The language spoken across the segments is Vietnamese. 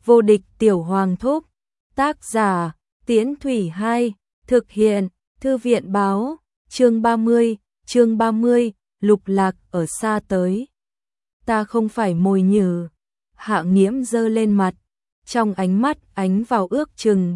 Vô địch tiểu hoàng thúc. Tác giả, Tiễn Thủy 2, thực hiện, Thư viện báo, chương 30, lục lạc ở xa tới. Ta không phải mồi nhử. Hạ Nghiễm giơ lên mặt, trong ánh mắt ánh vào ước chừng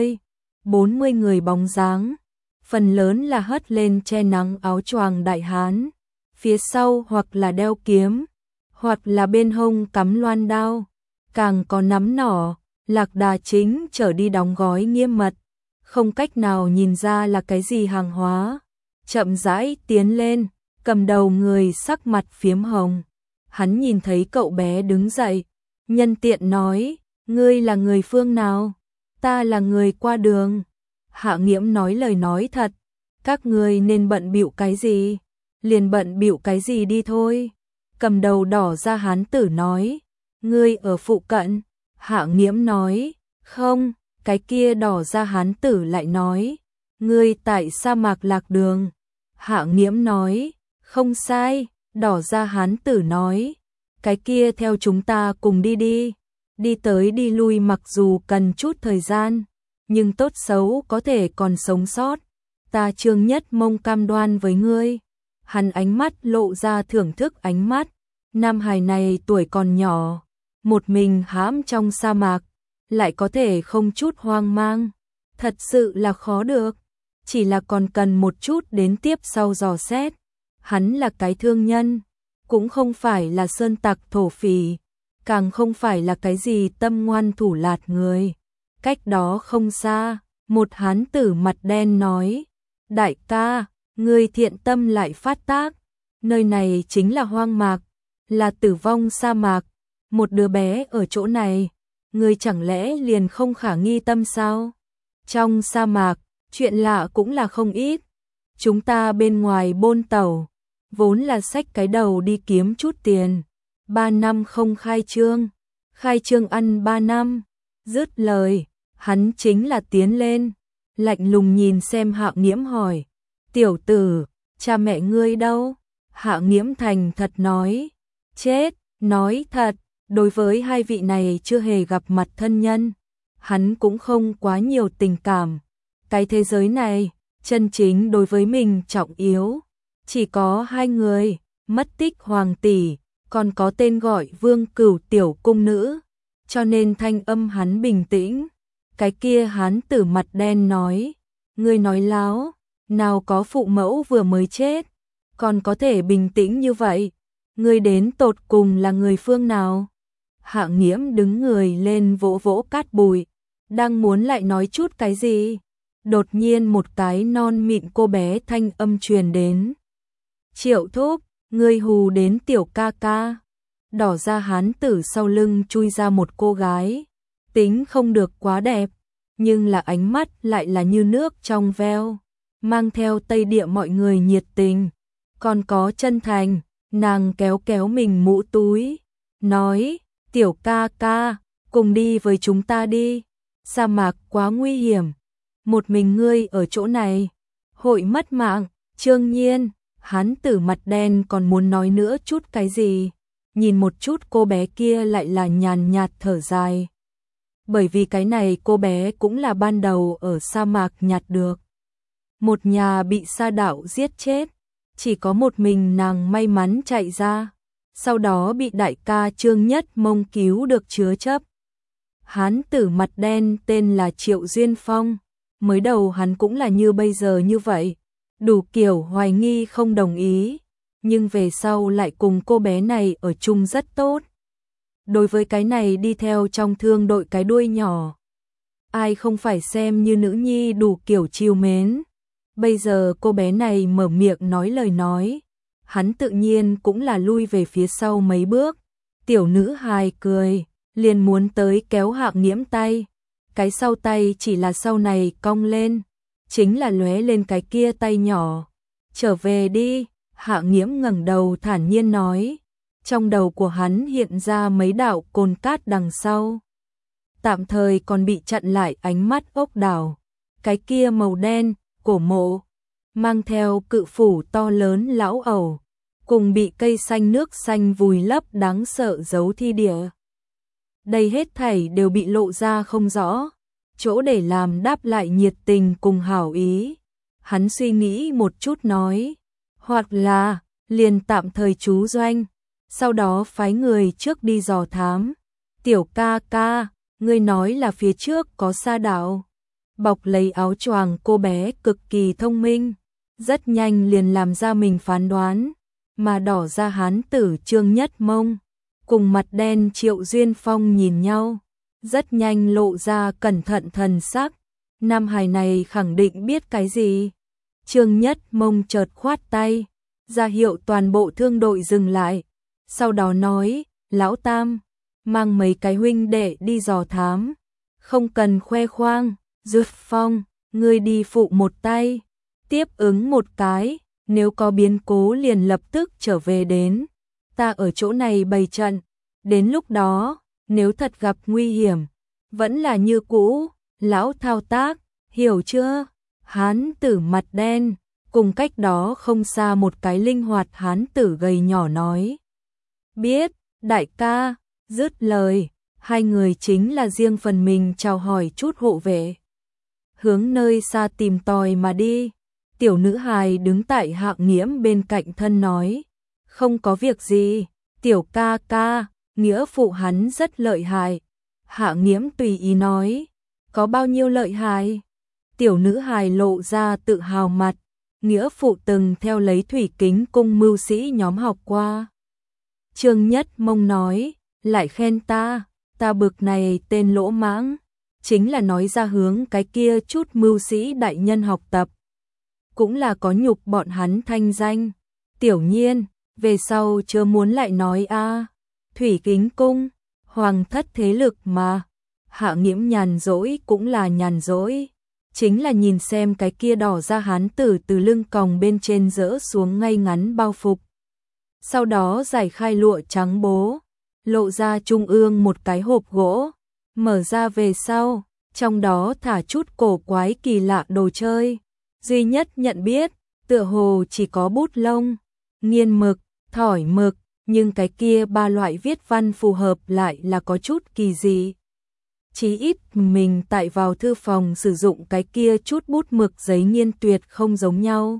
30-40 người bóng dáng, phần lớn là hất lên che nắng áo choàng đại hán, phía sau hoặc là đeo kiếm, hoặc là bên hông cắm loan đao, càng có nắm nỏ, lạc đà chính trở đi đóng gói nghiêm mật, không cách nào nhìn ra là cái gì hàng hóa. Chậm rãi tiến lên, cầm đầu người sắc mặt phiếm hồng. Hắn nhìn thấy cậu bé đứng dậy, nhân tiện nói, ngươi là người phương nào? Ta là người qua đường. Hạ Nghiễm nói lời nói thật, các ngươi nên bận bịu cái gì? Liền bận bịu cái gì đi thôi. Cầm đầu đỏ ra hán tử nói, ngươi ở phụ cận. Hạ Nghiễm nói, không. Cái kia đỏ ra hán tử lại nói, ngươi tại sa mạc lạc đường. Hạ Nghiễm nói, không sai. Đỏ ra hán tử nói, cái kia theo chúng ta cùng đi đi. Đi tới đi lui mặc dù cần chút thời gian, nhưng tốt xấu có thể còn sống sót. Ta Trương Nhất Mông cam đoan với ngươi. Hắn ánh mắt lộ ra thưởng thức ánh mắt. Nam hài này tuổi còn nhỏ, một mình hãm trong sa mạc, lại có thể không chút hoang mang. Thật sự là khó được. Chỉ là còn cần một chút đến tiếp sau dò xét. Hắn là cái thương nhân, cũng không phải là sơn tặc thổ phỉ, càng không phải là cái gì tâm ngoan thủ lạt người. Cách đó không xa, một hán tử mặt đen nói, đại ca, ngươi thiện tâm lại phát tác, nơi này chính là hoang mạc, là tử vong sa mạc, một đứa bé ở chỗ này, ngươi chẳng lẽ liền không khả nghi tâm sao? Trong sa mạc, chuyện lạ cũng là không ít. Chúng ta bên ngoài bôn tẩu, vốn là xách cái đầu đi kiếm chút tiền. 3 năm không khai trương ăn 3 năm. Dứt lời, hắn chính là tiến lên, lạnh lùng nhìn xem Hạ Nghiễm hỏi, tiểu tử, cha mẹ ngươi đâu? Hạ Nghiễm thành thật nói, chết. Nói thật, đối với hai vị này chưa hề gặp mặt thân nhân, hắn cũng không quá nhiều tình cảm. Cái thế giới này, chân chính đối với mình trọng yếu, chỉ có hai người, mất tích hoàng tỷ, còn có tên gọi Vương Cửu tiểu cung nữ, cho nên thanh âm hắn bình tĩnh. Cái kia hán tử mặt đen nói, ngươi nói láo, nào có phụ mẫu vừa mới chết, còn có thể bình tĩnh như vậy, ngươi đến tột cùng là người phương nào? Hạ Nghiễm đứng người lên vỗ vỗ cát bụi, đang muốn lại nói chút cái gì, đột nhiên một cái non mịn cô bé thanh âm truyền đến. Triệu thúc, ngươi hù đến tiểu ca ca. Đỏ ra hán tử sau lưng chui ra một cô gái, tính không được quá đẹp, nhưng là ánh mắt lại là như nước trong veo, mang theo Tây Địa mọi người nhiệt tình, còn có chân thành. Nàng kéo kéo mình mũ túi, nói, tiểu ca ca, cùng đi với chúng ta đi, sa mạc quá nguy hiểm, một mình ngươi ở chỗ này, hội mất mạng. Trương Nhiên, hán tử mặt đen còn muốn nói nữa chút cái gì, nhìn một chút cô bé kia lại là nhàn nhạt thở dài. Bởi vì cái này cô bé cũng là ban đầu ở sa mạc nhặt được. Một nhà bị sa đảo giết chết. Chỉ có một mình nàng may mắn chạy ra, sau đó bị đại ca Trương Nhất Mông cứu được chứa chấp. Hán tử mặt đen tên là Triệu Duyên Phong, mới đầu hắn cũng là như bây giờ như vậy, đủ kiểu hoài nghi không đồng ý, nhưng về sau lại cùng cô bé này ở chung rất tốt. Đối với cái này đi theo trong thương đội cái đuôi nhỏ, ai không phải xem như nữ nhi đủ kiểu chiều mến. Bây giờ cô bé này mở miệng nói lời nói, hắn tự nhiên cũng là lui về phía sau mấy bước. Tiểu nữ hài cười, liền muốn tới kéo Hạ Nghiễm tay. Cái sau tay chỉ là sau này cong lên, chính là lóe lên cái kia tay nhỏ. Trở về đi, Hạ Nghiễm ngẩng đầu thản nhiên nói. Trong đầu của hắn hiện ra mấy đạo cồn cát đằng sau. Tạm thời còn bị chặn lại ánh mắt ốc đảo. Cái kia màu đen, cổ mộ, mang theo cự phủ to lớn lão ẩu, cùng bị cây xanh nước xanh vùi lấp đáng sợ giấu thi địa. đây hết thảy đều bị lộ ra không rõ, chỗ để làm đáp lại nhiệt tình cùng hảo ý. Hắn suy nghĩ một chút nói, hoặc là liền tạm thời trú doanh, sau đó phái người trước đi dò thám. Tiểu ca ca, ngươi nói là phía trước có sa đảo. Bọc lấy áo choàng cô bé cực kỳ thông minh, rất nhanh liền làm ra mình phán đoán, mà đỏ ra hán tử Trương Nhất Mông cùng mặt đen Triệu Duyên Phong nhìn nhau, rất nhanh lộ ra cẩn thận thần sắc. Nam hài này khẳng định biết cái gì. Trương Nhất Mông chợt khoát tay, ra hiệu toàn bộ thương đội dừng lại, sau đó nói, lão Tam, mang mấy cái huynh đệ đi dò thám, không cần khoe khoang. Duyên Phong, ngươi đi phụ một tay, tiếp ứng một cái, nếu có biến cố liền lập tức trở về đến. Ta ở chỗ này bày trận, đến lúc đó, nếu thật gặp nguy hiểm, vẫn là như cũ, lão thao tác, hiểu chưa? Hán tử mặt đen, cùng cách đó không xa một cái linh hoạt hán tử gầy nhỏ nói. Biết, đại ca, dứt lời, hai người chính là riêng phần mình chào hỏi chút hộ vệ, hướng nơi xa tìm tòi mà đi. Tiểu nữ hài đứng tại Hạng Nghiễm bên cạnh thân nói, không có việc gì, tiểu ca ca, nghĩa phụ hắn rất lợi hại. Hạng Nghiễm tùy ý nói, có bao nhiêu lợi hại? Tiểu nữ hài lộ ra tự hào mặt, nghĩa phụ từng theo lấy Thủy Kính cung mưu sĩ nhóm học qua. Trương Nhất Mông nói, lại khen ta bực này tên lỗ mãng, chính là nói ra hướng cái kia chút mưu sĩ đại nhân học tập, cũng là có nhục bọn hắn thanh danh. Tiểu Nhiên, về sau chưa muốn lại nói a. Thủy Kính cung, hoàng thất thế lực mà. Hạ Nghiễm nhàn rỗi cũng là nhàn rỗi, chính là nhìn xem cái kia đỏ ra hán tử từ lưng còng bên trên dỡ xuống ngay ngắn bao phục, sau đó giải khai lụa trắng bố, lộ ra trung ương một cái hộp gỗ, mở ra về sau, trong đó thả chút cổ quái kỳ lạ đồ chơi. Duy nhất nhận biết, tựa hồ chỉ có bút lông, nghiên mực, thỏi mực, nhưng cái kia ba loại viết văn phù hợp lại là có chút kỳ dị. Chí ít mình tại vào thư phòng sử dụng cái kia chút bút mực giấy nghiên tuyệt không giống nhau.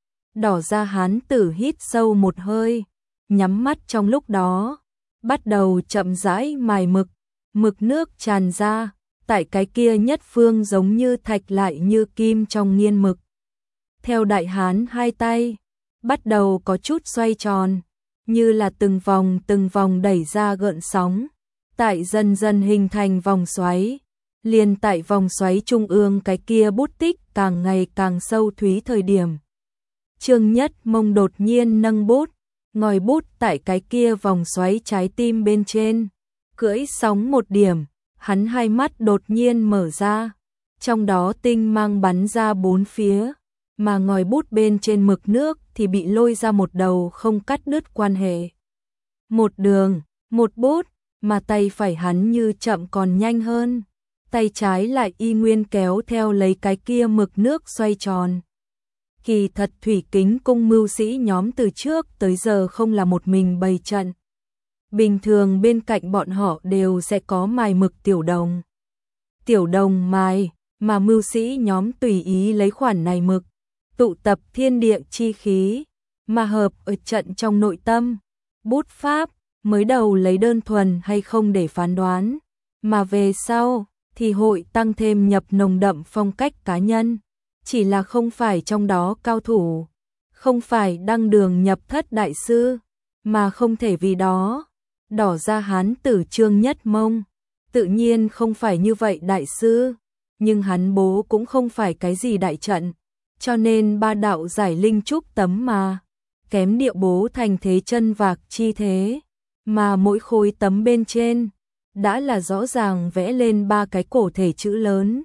Đỏ ra hán tử hít sâu một hơi, nhắm mắt trong lúc đó, bắt đầu chậm rãi mài mực, mực nước tràn ra, tại cái kia nhất phương giống như thạch lại như kim trong nghiên mực. Theo đại hán hai tay, bắt đầu có chút xoay tròn, như là từng vòng đẩy ra gợn sóng, tại dần dần hình thành vòng xoáy, liền tại vòng xoáy trung ương cái kia bút tích càng ngày càng sâu thúy thời điểm. Trương Nhất Mông đột nhiên nâng bút, ngòi bút tại cái kia vòng xoáy trái tim bên trên, cưỡi sóng một điểm, hắn hai mắt đột nhiên mở ra, trong đó tinh mang bắn ra bốn phía, mà ngòi bút bên trên mực nước thì bị lôi ra một đầu không cắt đứt quan hệ. Một đường, một bút, mà tay phải hắn như chậm còn nhanh hơn, tay trái lại y nguyên kéo theo lấy cái kia mực nước xoay tròn. Kỳ thật Thủy Kính cung mưu sĩ nhóm từ trước tới giờ không là một mình bày trận. Bình thường bên cạnh bọn họ đều sẽ có mài mực tiểu đồng. Tiểu đồng mài, mà mưu sĩ nhóm tùy ý lấy khoản này mực, tụ tập thiên địa chi khí, mà hợp ở trận trong nội tâm. Bút pháp, mới đầu lấy đơn thuần hay không để phán đoán, mà về sau thì hội tăng thêm nhập nồng đậm phong cách cá nhân. Chỉ là không phải trong đó cao thủ, không phải đăng đường nhập thất đại sư, mà không thể vì đó. Đỏ ra hán tử Trương Nhất Mông, tự nhiên không phải như vậy đại sư, nhưng hắn bố cũng không phải cái gì đại trận, cho nên ba đạo giải linh trúc tấm mà, kém điệu bố thành thế chân vạc chi thế, mà mỗi khối tấm bên trên, đã là rõ ràng vẽ lên ba cái cổ thể chữ lớn.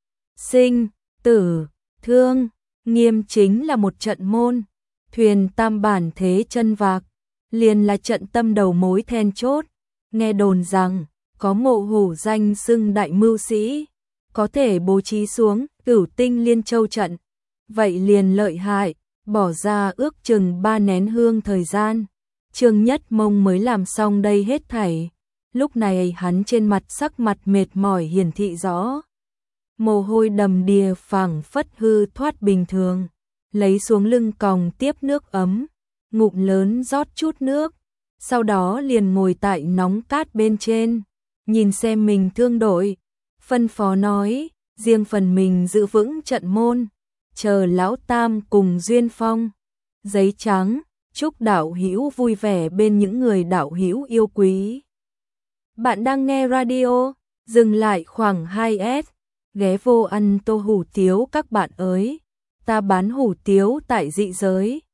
Sinh, tử, thương, nghiêm chính là một trận môn, thuyền tam bản thế chân vạc, liền là trận tâm đầu mối then chốt. Nghe đồn rằng, có mộ hủ danh xưng đại mưu sĩ, có thể bố trí xuống Cửu Tinh Liên Châu trận, vậy liền lợi hại, bỏ ra ước chừng 3 nén hương thời gian, Trương Nhất Mông mới làm xong đây hết thảy. lúc này hắn trên mặt sắc mặt mệt mỏi hiển thị rõ. Mồ hôi đầm đìa phảng phất hư thoát bình thường, lấy xuống lưng còng tiếp nước ấm, ngụm lớn rót chút nước, sau đó liền ngồi tại nóng cát bên trên, nhìn xem mình thương đội, phân phó nói, riêng phần mình giữ vững trận môn, chờ lão tam cùng Duyên Phong. Giấy trắng, chúc đạo hữu vui vẻ bên những người đạo hữu yêu quý. Bạn đang nghe radio, dừng lại khoảng 2S, ghé vô ăn tô hủ tiếu các bạn ơi, ta bán hủ tiếu tại dị giới.